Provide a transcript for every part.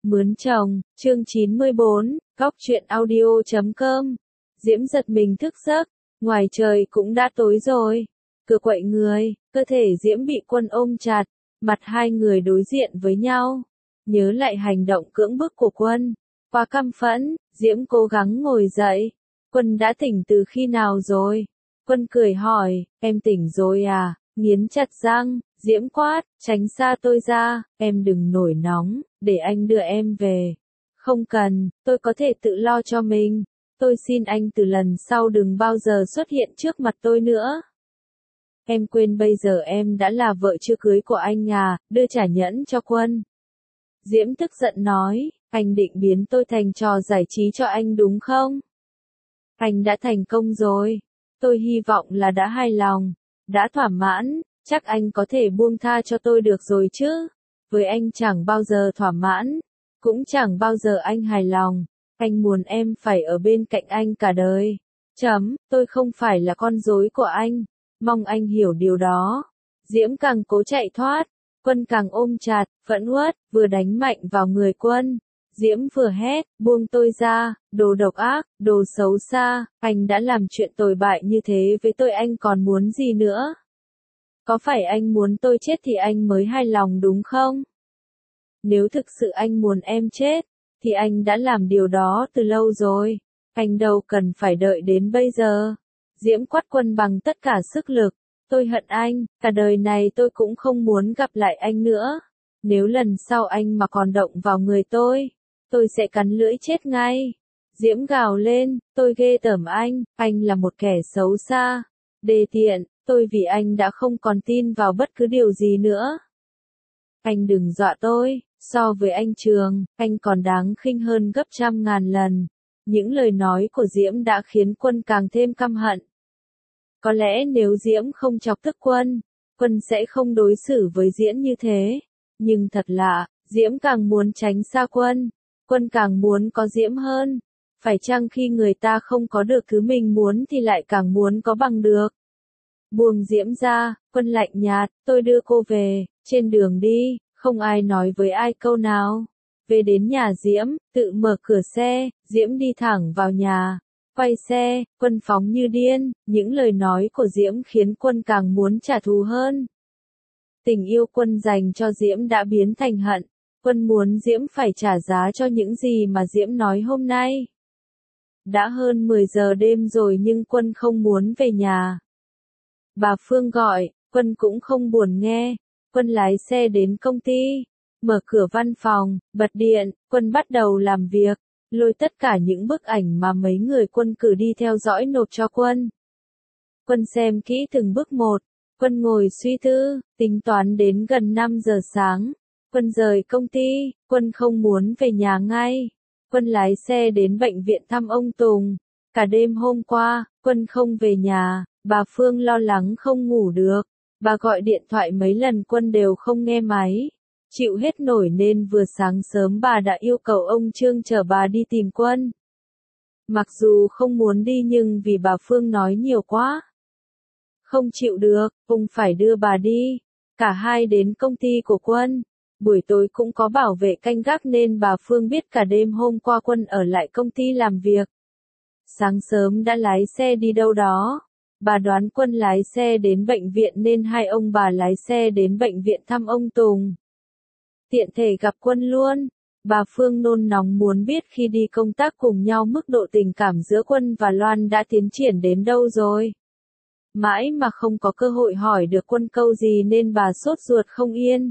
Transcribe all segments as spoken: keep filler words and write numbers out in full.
Mướn chồng, chương chín mươi bốn, góc truyện audio chấm com. Diễm giật mình thức giấc, ngoài trời cũng đã tối rồi. Cửa quậy người, cơ thể Diễm bị Quân ôm chặt, mặt hai người đối diện với nhau. Nhớ lại hành động cưỡng bức của Quân, quá căm phẫn, Diễm cố gắng ngồi dậy. Quân đã tỉnh từ khi nào rồi? Quân cười hỏi, em tỉnh rồi à? Nghiến chặt răng, Diễm quát, tránh xa tôi ra, em đừng nổi nóng, để anh đưa em về. Không cần, tôi có thể tự lo cho mình. Tôi xin anh từ lần sau đừng bao giờ xuất hiện trước mặt tôi nữa. Em quên bây giờ em đã là vợ chưa cưới của anh à, đưa trả nhẫn cho Quân. Diễm tức giận nói, anh định biến tôi thành trò giải trí cho anh đúng không? Anh đã thành công rồi. Tôi hy vọng là đã hài lòng, đã thỏa mãn, chắc anh có thể buông tha cho tôi được rồi chứ. Với anh chẳng bao giờ thỏa mãn, cũng chẳng bao giờ anh hài lòng. Anh muốn em phải ở bên cạnh anh cả đời. Chấm, tôi không phải là con rối của anh. Mong anh hiểu điều đó. Diễm càng cố chạy thoát, Quân càng ôm chặt, phẫn uất, vừa đánh mạnh vào người Quân. Diễm vừa hét, buông tôi ra, đồ độc ác, đồ xấu xa, anh đã làm chuyện tồi bại như thế với tôi, anh còn muốn gì nữa? Có phải anh muốn tôi chết thì anh mới hài lòng đúng không? Nếu thực sự anh muốn em chết, thì anh đã làm điều đó từ lâu rồi. Anh đâu cần phải đợi đến bây giờ. Diễm quát Quân bằng tất cả sức lực. Tôi hận anh, cả đời này tôi cũng không muốn gặp lại anh nữa. Nếu lần sau anh mà còn động vào người tôi, tôi sẽ cắn lưỡi chết ngay. Diễm gào lên, tôi ghê tởm anh, anh là một kẻ xấu xa, đê tiện, tôi vì anh đã không còn tin vào bất cứ điều gì nữa. Anh đừng dọa tôi, so với anh Trường, anh còn đáng khinh hơn gấp trăm ngàn lần. Những lời nói của Diễm đã khiến Quân càng thêm căm hận. Có lẽ nếu Diễm không chọc tức Quân, Quân sẽ không đối xử với Diễm như thế. Nhưng thật lạ, Diễm càng muốn tránh xa Quân, Quân càng muốn có Diễm hơn. Phải chăng khi người ta không có được thứ mình muốn thì lại càng muốn có bằng được? Buông Diễm ra, Quân lạnh nhạt, tôi đưa cô về, trên đường đi, không ai nói với ai câu nào. Về đến nhà Diễm, tự mở cửa xe, Diễm đi thẳng vào nhà. Quay xe, Quân phóng như điên, những lời nói của Diễm khiến Quân càng muốn trả thù hơn. Tình yêu Quân dành cho Diễm đã biến thành hận. Quân muốn Diễm phải trả giá cho những gì mà Diễm nói hôm nay. Đã hơn mười giờ đêm rồi nhưng Quân không muốn về nhà. Bà Phương gọi, Quân cũng không buồn nghe. Quân lái xe đến công ty, mở cửa văn phòng, bật điện, Quân bắt đầu làm việc, lôi tất cả những bức ảnh mà mấy người Quân cử đi theo dõi nộp cho Quân. Quân xem kỹ từng bước một, Quân ngồi suy tư, tính toán đến gần năm giờ sáng. Quân rời công ty, Quân không muốn về nhà ngay. Quân lái xe đến bệnh viện thăm ông Tùng. Cả đêm hôm qua, Quân không về nhà, bà Phương lo lắng không ngủ được. Bà gọi điện thoại mấy lần Quân đều không nghe máy. Chịu hết nổi nên vừa sáng sớm bà đã yêu cầu ông Trương chở bà đi tìm Quân. Mặc dù không muốn đi nhưng vì bà Phương nói nhiều quá. Không chịu được, ông phải đưa bà đi. Cả hai đến công ty của Quân. Buổi tối cũng có bảo vệ canh gác nên bà Phương biết cả đêm hôm qua Quân ở lại công ty làm việc. Sáng sớm đã lái xe đi đâu đó. Bà đoán Quân lái xe đến bệnh viện nên hai ông bà lái xe đến bệnh viện thăm ông Tùng. Tiện thể gặp Quân luôn. Bà Phương nôn nóng muốn biết khi đi công tác cùng nhau mức độ tình cảm giữa Quân và Loan đã tiến triển đến đâu rồi. Mãi mà không có cơ hội hỏi được Quân câu gì nên bà sốt ruột không yên.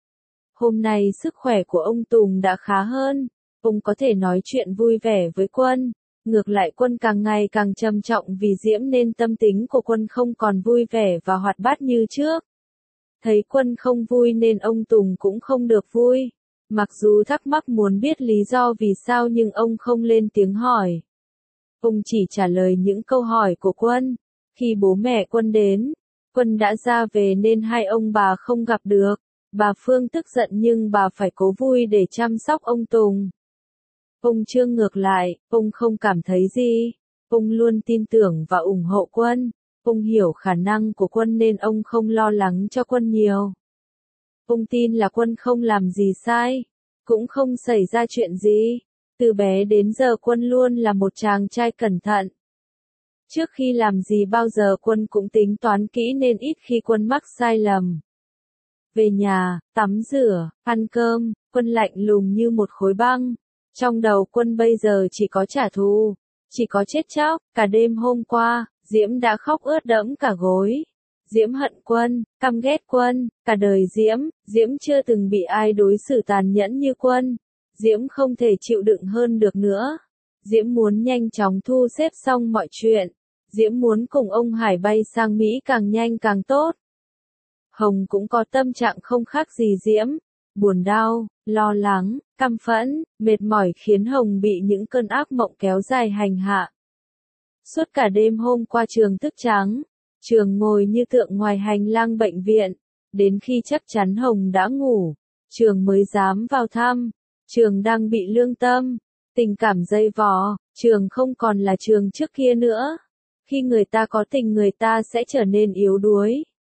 Hôm nay sức khỏe của ông Tùng đã khá hơn, ông có thể nói chuyện vui vẻ với Quân. Ngược lại Quân càng ngày càng trầm trọng vì Diễm nên tâm tính của Quân không còn vui vẻ và hoạt bát như trước. Thấy Quân không vui nên ông Tùng cũng không được vui. Mặc dù thắc mắc muốn biết lý do vì sao nhưng ông không lên tiếng hỏi. Ông chỉ trả lời những câu hỏi của Quân. Khi bố mẹ Quân đến, Quân đã ra về nên hai ông bà không gặp được. Bà Phương tức giận nhưng bà phải cố vui để chăm sóc ông Tùng. Ông Trương ngược lại, ông không cảm thấy gì. Ông luôn tin tưởng và ủng hộ Quân. Ông hiểu khả năng của Quân nên ông không lo lắng cho Quân nhiều. Ông tin là Quân không làm gì sai. cũng không xảy ra chuyện gì. Từ bé đến giờ Quân luôn là một chàng trai cẩn thận. Trước khi làm gì bao giờ Quân cũng tính toán kỹ nên ít khi Quân mắc sai lầm. Về nhà, tắm rửa, ăn cơm, Quân lạnh lùng như một khối băng. Trong đầu Quân bây giờ chỉ có trả thù, chỉ có chết chóc. Cả đêm hôm qua, Diễm đã khóc ướt đẫm cả gối. Diễm hận Quân, căm ghét Quân, cả đời Diễm, Diễm chưa từng bị ai đối xử tàn nhẫn như Quân. Diễm không thể chịu đựng hơn được nữa. Diễm muốn nhanh chóng thu xếp xong mọi chuyện. Diễm muốn cùng ông Hải bay sang Mỹ càng nhanh càng tốt. Hồng cũng có tâm trạng không khác gì Diễm. Buồn đau, lo lắng, căm phẫn, mệt mỏi khiến Hồng bị những cơn ác mộng kéo dài hành hạ. Suốt cả đêm hôm qua Trường thức trắng. Trường ngồi như tượng ngoài hành lang bệnh viện. Đến khi chắc chắn Hồng đã ngủ, Trường mới dám vào thăm. Trường đang bị lương tâm, tình cảm dây vò. Trường không còn là Trường trước kia nữa. Khi người ta có tình người ta sẽ trở nên yếu đuối.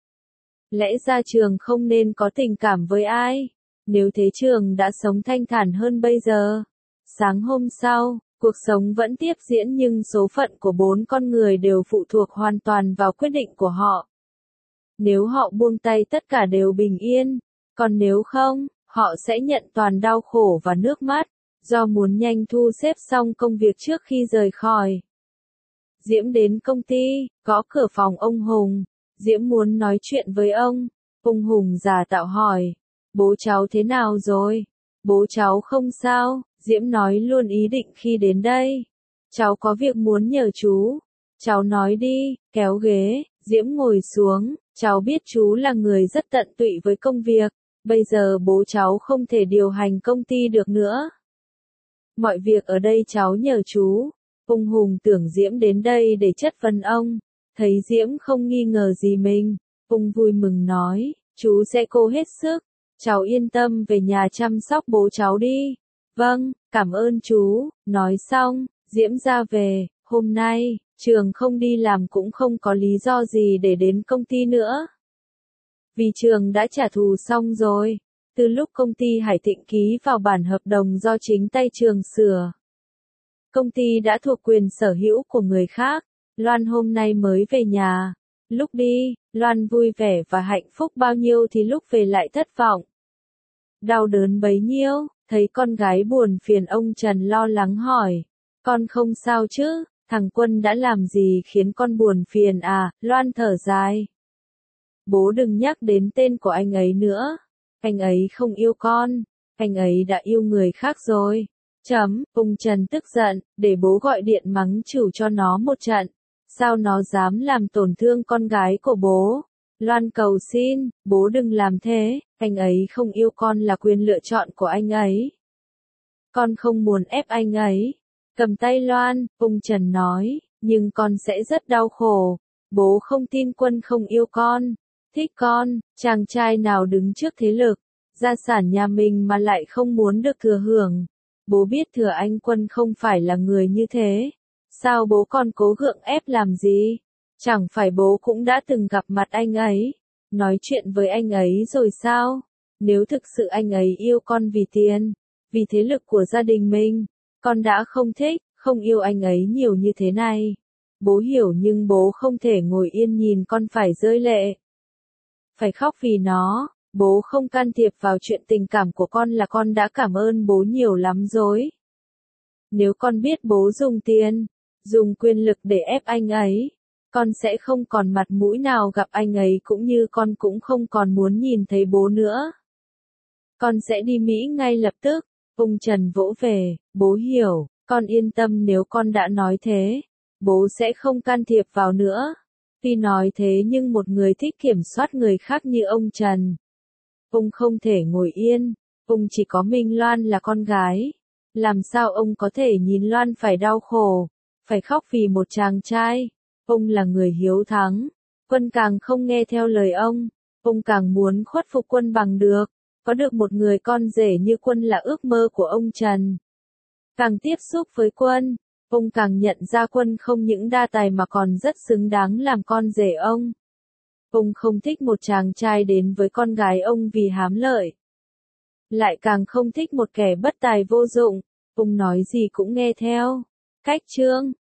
Lẽ ra Trường không nên có tình cảm với ai. Nếu thế Trường đã sống thanh thản hơn bây giờ. Sáng hôm sau, cuộc sống vẫn tiếp diễn nhưng số phận của bốn con người đều phụ thuộc hoàn toàn vào quyết định của họ. Nếu họ buông tay tất cả đều bình yên, còn nếu không, họ sẽ nhận toàn đau khổ và nước mắt, do muốn nhanh thu xếp xong công việc trước khi rời khỏi. Diễm đến công ty, gõ cửa phòng ông Hùng. Diễm muốn nói chuyện với ông. Ông Hùng giả tạo hỏi, bố cháu thế nào rồi? Bố cháu không sao, Diễm nói luôn ý định khi đến đây. Cháu có việc muốn nhờ chú. Cháu nói đi, kéo ghế, Diễm ngồi xuống. Cháu biết chú là người rất tận tụy với công việc. Bây giờ bố cháu không thể điều hành công ty được nữa. Mọi việc ở đây cháu nhờ chú. Ông Hùng tưởng Diễm đến đây để chất vấn ông. Thấy Diễm không nghi ngờ gì mình, ông vui mừng nói, chú sẽ cố hết sức. Cháu yên tâm về nhà chăm sóc bố cháu đi. Vâng, cảm ơn chú. Nói xong, Diễm ra về. Hôm nay, Trường không đi làm cũng không có lý do gì để đến công ty nữa. Vì Trường đã trả thù xong rồi. Từ lúc công ty Hải Thịnh ký vào bản hợp đồng do chính tay Trường sửa, công ty đã thuộc quyền sở hữu của người khác. Loan hôm nay mới về nhà. Lúc đi, Loan vui vẻ và hạnh phúc bao nhiêu thì lúc về lại thất vọng. Đau đớn bấy nhiêu, thấy con gái buồn phiền ông Trần lo lắng hỏi. Con không sao chứ, thằng Quân đã làm gì khiến con buồn phiền à? Loan thở dài. Bố đừng nhắc đến tên của anh ấy nữa. Anh ấy không yêu con, anh ấy đã yêu người khác rồi. Chấm, ông Trần tức giận, để bố gọi điện mắng chửi cho nó một trận. Sao nó dám làm tổn thương con gái của bố? Loan cầu xin, bố đừng làm thế, anh ấy không yêu con là quyền lựa chọn của anh ấy. Con không muốn ép anh ấy. Cầm tay Loan, ông Trần nói, nhưng con sẽ rất đau khổ. Bố không tin Quân không yêu con, thích con. Chàng trai nào đứng trước thế lực, gia sản nhà mình mà lại không muốn được thừa hưởng. Bố biết thừa anh Quân không phải là người như thế. Sao bố còn cố gượng ép làm gì? Chẳng phải bố cũng đã từng gặp mặt anh ấy, nói chuyện với anh ấy rồi sao? Nếu thực sự anh ấy yêu con vì tiền, vì thế lực của gia đình mình, con đã không thích, không yêu anh ấy nhiều như thế này. Bố hiểu nhưng bố không thể ngồi yên nhìn con phải rơi lệ, phải khóc vì nó. Bố không can thiệp vào chuyện tình cảm của con là con đã cảm ơn bố nhiều lắm rồi. Nếu con biết bố dùng tiền, dùng quyền lực để ép anh ấy, con sẽ không còn mặt mũi nào gặp anh ấy cũng như con cũng không còn muốn nhìn thấy bố nữa. Con sẽ đi Mỹ ngay lập tức. Ông Trần vỗ về, bố hiểu, con yên tâm nếu con đã nói thế, bố sẽ không can thiệp vào nữa. Tuy nói thế nhưng một người thích kiểm soát người khác như ông Trần, ông không thể ngồi yên, ông chỉ có mình Loan là con gái. Làm sao ông có thể nhìn Loan phải đau khổ, phải khóc vì một chàng trai? Ông là người hiếu thắng, Quân càng không nghe theo lời ông, ông càng muốn khuất phục Quân bằng được. Có được một người con rể như Quân là ước mơ của ông Trần. Càng tiếp xúc với Quân, ông càng nhận ra Quân không những đa tài mà còn rất xứng đáng làm con rể ông. Ông không thích một chàng trai đến với con gái ông vì hám lợi. lại càng không thích một kẻ bất tài vô dụng, ông nói gì cũng nghe theo. Cách chương